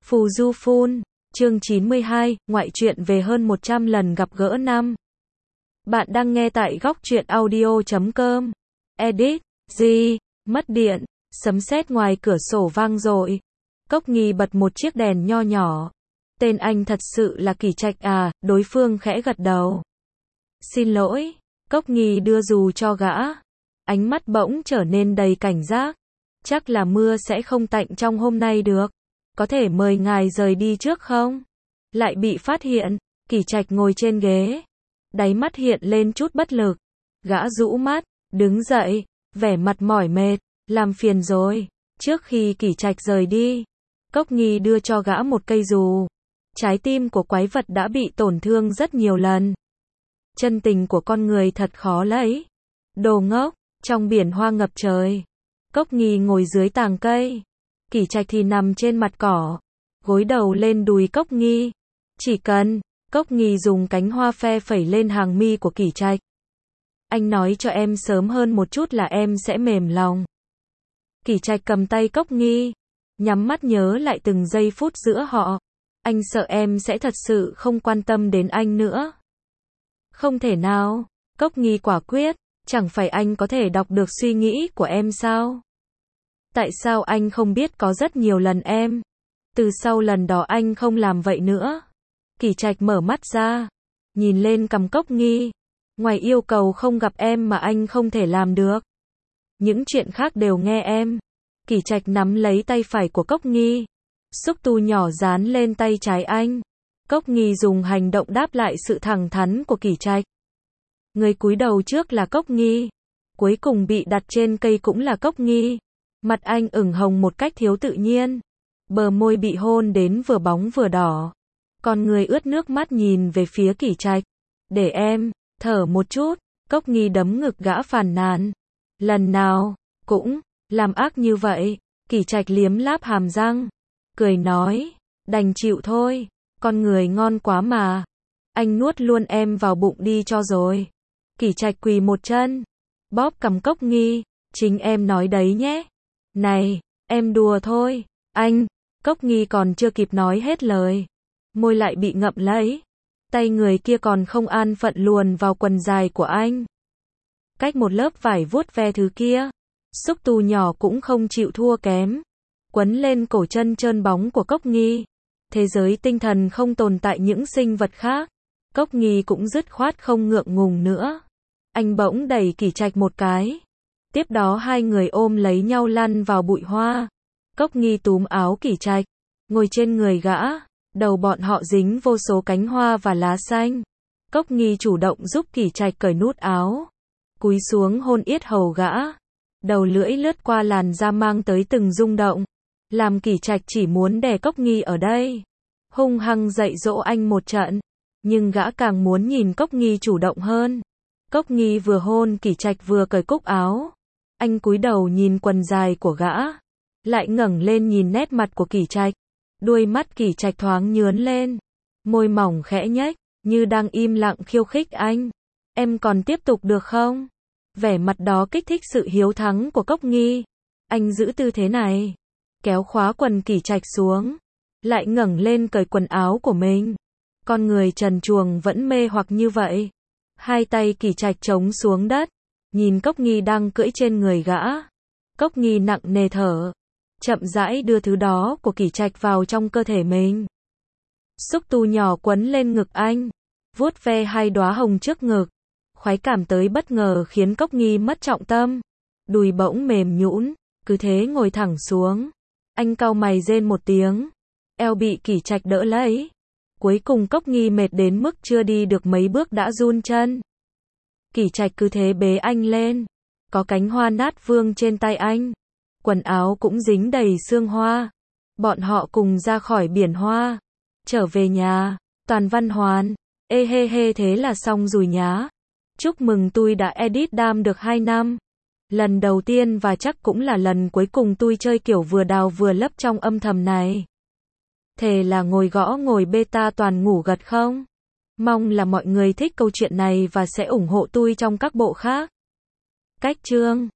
Phù Du Phun, chương 92, ngoại truyện về hơn 100 lần gặp gỡ năm. Bạn đang nghe tại góc truyện audio.com. Edit, mất điện, sấm sét ngoài cửa sổ vang dội. Cốc Nghi bật một chiếc đèn nho nhỏ. Tên anh thật sự là Kỳ Trạch à, đối phương khẽ gật đầu. Xin lỗi, Cốc Nghi đưa dù cho gã. Ánh mắt bỗng trở nên đầy cảnh giác. Chắc là mưa sẽ không tạnh trong hôm nay được. Có thể mời ngài rời đi trước không? Lại bị phát hiện, Kỳ Trạch ngồi trên ghế. Đáy mắt hiện lên chút bất lực. Gã rũ mắt, đứng dậy, vẻ mặt mỏi mệt, làm phiền rồi. Trước khi Kỳ Trạch rời đi, Cốc Nghi đưa cho gã một cây dù. Trái tim của quái vật đã bị tổn thương rất nhiều lần. Chân tình của con người thật khó lấy. Đồ ngốc, trong biển hoa ngập trời. Cốc Nghi ngồi dưới tàng cây. Kỳ Trạch thì nằm trên mặt cỏ, gối đầu lên đùi Cốc Nghi. Chỉ cần, Cốc Nghi dùng cánh hoa phe phẩy lên hàng mi của Kỳ Trạch. Anh nói cho em sớm hơn một chút là em sẽ mềm lòng. Kỳ Trạch cầm tay Cốc Nghi, nhắm mắt nhớ lại từng giây phút giữa họ. Anh sợ em sẽ thật sự không quan tâm đến anh nữa. Không thể nào, Cốc Nghi quả quyết, chẳng phải anh có thể đọc được suy nghĩ của em sao? Tại sao anh không biết có rất nhiều lần em? Từ sau lần đó anh không làm vậy nữa. Kỳ Trạch mở mắt ra, nhìn lên cằm Cốc Nghi. Ngoài yêu cầu không gặp em mà anh không thể làm được. Những chuyện khác đều nghe em. Kỳ Trạch nắm lấy tay phải của Cốc Nghi. Xúc tu nhỏ dán lên tay trái anh. Cốc Nghi dùng hành động đáp lại sự thẳng thắn của Kỳ Trạch. Người cúi đầu trước là Cốc Nghi. Cuối cùng bị đặt trên cây cũng là Cốc Nghi. Mặt anh ửng hồng một cách thiếu tự nhiên. Bờ môi bị hôn đến vừa bóng vừa đỏ. Con người ướt nước mắt nhìn về phía Kỳ Trạch. Để em thở một chút. Cốc Nghi đấm ngực gã phàn nàn. Lần nào cũng làm ác như vậy. Kỳ Trạch liếm láp hàm răng, cười nói, đành chịu thôi. Con người ngon quá mà. Anh nuốt luôn em vào bụng đi cho rồi. Kỳ Trạch quỳ một chân, bóp cằm Cốc Nghi. Chính em nói đấy nhé. Này, em đùa thôi. Anh. Cốc Nghi còn chưa kịp nói hết lời, môi lại bị ngậm lấy. Tay người kia còn không an phận luồn vào quần dài của anh. Cách một lớp vải vuốt ve thứ kia. Xúc tu nhỏ cũng không chịu thua kém. Quấn lên cổ chân trơn bóng của Cốc Nghi. Thế giới tinh thần không tồn tại những sinh vật khác. Cốc Nghi cũng dứt khoát không ngượng ngùng nữa. Anh bỗng đẩy Kỳ Trạch một cái. Tiếp đó hai người ôm lấy nhau lăn vào bụi hoa. Cốc Nghi túm áo Kỳ Trạch, ngồi trên người gã. Đầu bọn họ dính vô số cánh hoa và lá xanh. Cốc Nghi chủ động giúp Kỳ Trạch cởi nút áo, cúi xuống hôn yết hầu gã. Đầu lưỡi lướt qua làn da mang tới từng rung động, làm Kỳ Trạch chỉ muốn đè Cốc Nghi ở đây, hung hăng dạy dỗ anh một trận. Nhưng gã càng muốn nhìn Cốc Nghi chủ động hơn. Cốc Nghi vừa hôn Kỳ Trạch vừa cởi cúc áo. Anh cúi đầu nhìn quần dài của gã, lại ngẩng lên nhìn nét mặt của Kỳ Trạch. Đuôi mắt Kỳ Trạch thoáng nhướn lên, môi mỏng khẽ nhếch, như đang im lặng khiêu khích anh. Em còn tiếp tục được không? Vẻ mặt đó kích thích sự hiếu thắng của Cốc Nghi. Anh giữ tư thế này, kéo khóa quần Kỳ Trạch xuống, lại ngẩng lên cởi quần áo của mình. Con người trần truồng vẫn mê hoặc như vậy. Hai tay Kỳ Trạch chống xuống đất, nhìn Cốc Nghi đang cưỡi trên người gã. Cốc Nghi nặng nề thở, chậm rãi đưa thứ đó của Kỳ Trạch vào trong cơ thể mình. Xúc tu nhỏ quấn lên ngực anh, vuốt ve hai đóa hồng trước ngực. Khoái cảm tới bất ngờ khiến Cốc Nghi mất trọng tâm. Đùi bỗng mềm nhũn, cứ thế ngồi thẳng xuống. Anh cau mày rên một tiếng, eo bị Kỳ Trạch đỡ lấy. Cuối cùng Cốc Nghi mệt đến mức chưa đi được mấy bước đã run chân. Kỳ Trạch cứ thế bế anh lên. Có cánh hoa nát vương trên tay anh. Quần áo cũng dính đầy sương hoa. Bọn họ cùng ra khỏi biển hoa, trở về nhà. Toàn Văn Hoàn, ê hê hê thế là xong rồi nhá. Chúc mừng tôi đã edit đam được 2 năm. Lần đầu tiên và chắc cũng là lần cuối cùng tôi chơi kiểu vừa đào vừa lấp trong âm thầm này. Thề là ngồi gõ ngồi beta toàn ngủ gật không? Mong là mọi người thích câu chuyện này và sẽ ủng hộ tôi trong các bộ khác. Cách chương